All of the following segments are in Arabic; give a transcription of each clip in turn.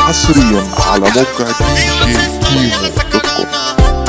حصريا على موقع dj-kimo.com.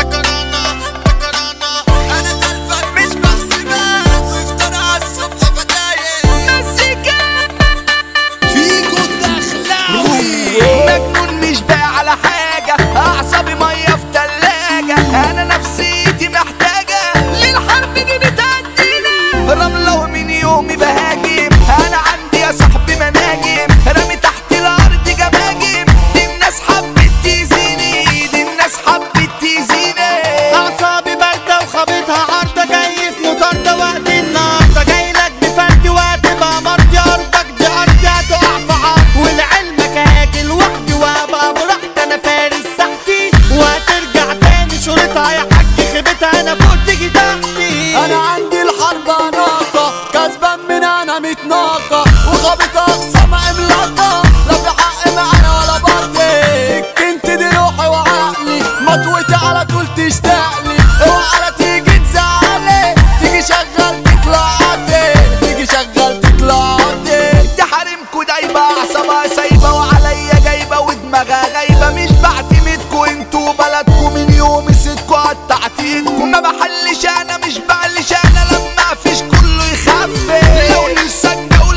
وغابت اقسام عملاقه لا في حق معانا ولا باطل. سكنت دي روحي وعقلي مطوتي على طول تشتاقلي. اوعى تيجي تزعلي تيجي شغال تطلع عادي تيجي شغال تطلع عادي. دي حريمكو دايبه عصبها سايبه وعليا جايبه ودماغها غايبه. مش بعتمدكو انتو بلدكو من يوم سيدكو قطعتينكو. ما بحلش انا مش بعلش انا لما فيش كله يخفف. لو لسه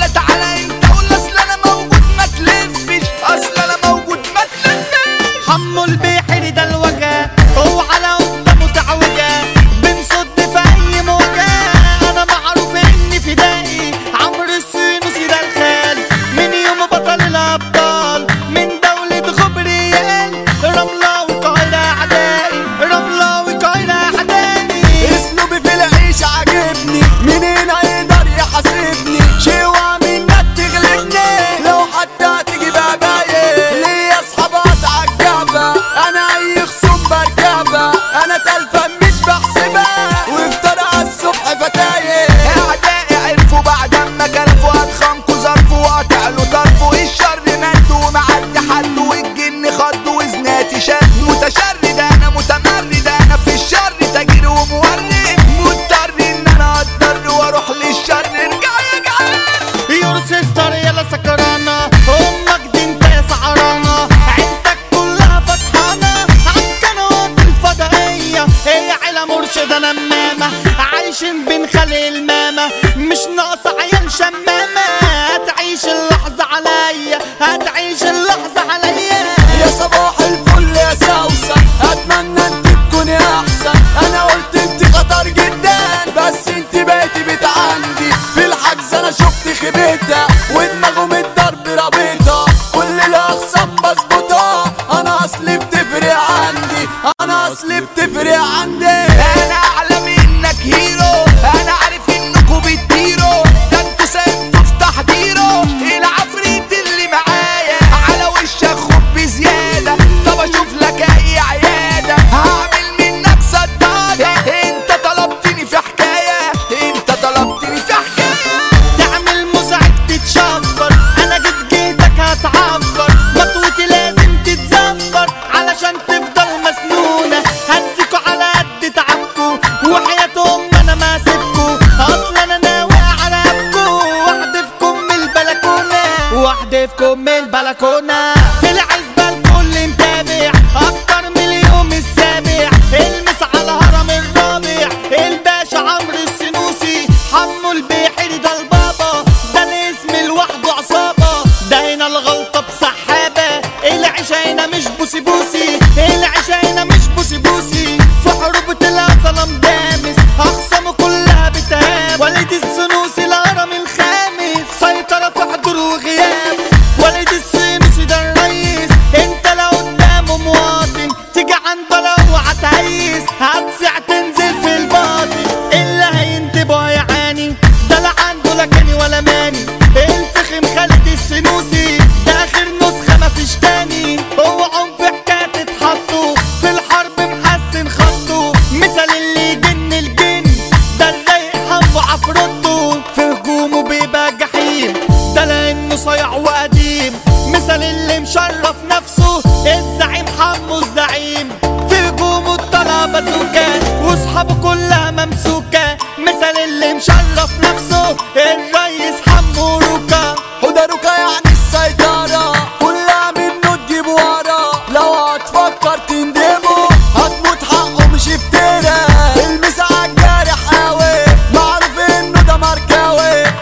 متشرد انا متمرد انا في الشر تاجر ومورد. مضطر ان انا اضطر واروح للشر. ارجع يا جعان يور سيستر يلا سكرانه امك دي انت يا سعرانه. عيلتك كلها فطحانه عالقنوات الفضائيه. هي عيله مرشده نمامه عايشين بين خلق المامه. مش ناقصه عيال شمامه. هتعيش اللحظه عليا هتعيش اللحظه عليا. يا صباح الفل يا سوسة اتمنى انت تكوني احسن. انا قلت انت خطر جدا بس انت بقيتي بيت عندي. في الحجز انا شفت خيبتها ودماغهم الضرب رابطها. كل الاقسام بظبطها انا اصلي بتفرق عندي. انا اصلي بتفرق عندي. انا اعلى منك هيرو. انا عارف انكوا بتطيروا. ده انتوا سايبتوا في تحضيره. العفريت اللي معايا على وشك خب بزياده. طب اشوف لك اي عياده هعمل منك صداقه. انت طلبتني في حكايه انت طلبتني في حكايه. تعمل مزعج تتشفر انا جيتك هتعفر. مطوتي لازم تتزفر علشان تفضل مسنونه. هديكوا على قد تعبكوا وحياتهم انا ما سيبكوا. اصلا انا ناوي على ابكوا واحدفكم من البلكونه واحدفكم من البلكونه. في العزبه الكل متابع اكتر من اليوم السابع. المس على هرم الرابع الباشا عمرو السنوسي. حمو البحيري ده البابا ده الاسم لوحده عصابه. ده هنا الغلطه بسحابه. العيشه هنا مش بوسي بوسي. العيشه هنا مش بوسي بوسي. في حروب طلع ظلام دامس اخصامه كلها بتهاب. وليد السنوسي الهرم الخامس سيطره في حضور وغياب. وليد السنوسي ده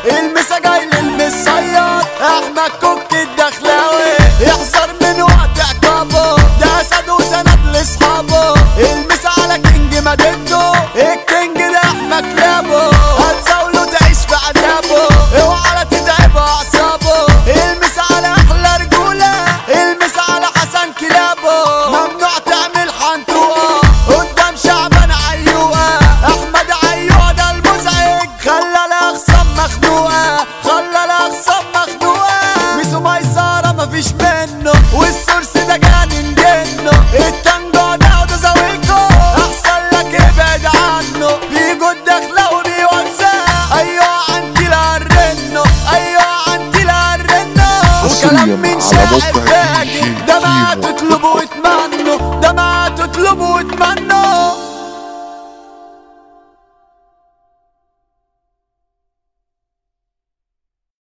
المسا جاي للمصياد احمد كوك الدخلاوي يحذر من وقت عقابه ده اسد وسند لاصحابه المسا على كينج مدينته الكينج ده احمد كلابه هتزاوله تعيش في عذابه اوعى لا تتعب اعصابه المسا على احلى رجوله المسا على حسن كلابه ممنوع تعمل حنطوقه قدام شعبان عيوقه احمد عيوقه ده المزعج خلى الاخصام مخنوقه خلى الاخصام مخنوقه ميسو ميسره مفيش منه والسورس ده جانن جنه التانجو ده زاويكو احسن لك ابعد عنه بيجو الدخله وبيوزع ايوه عندي لهرنه ايوه عندي لهرنه وكلام من شاعر باجي ده ما تطلبه واتمنى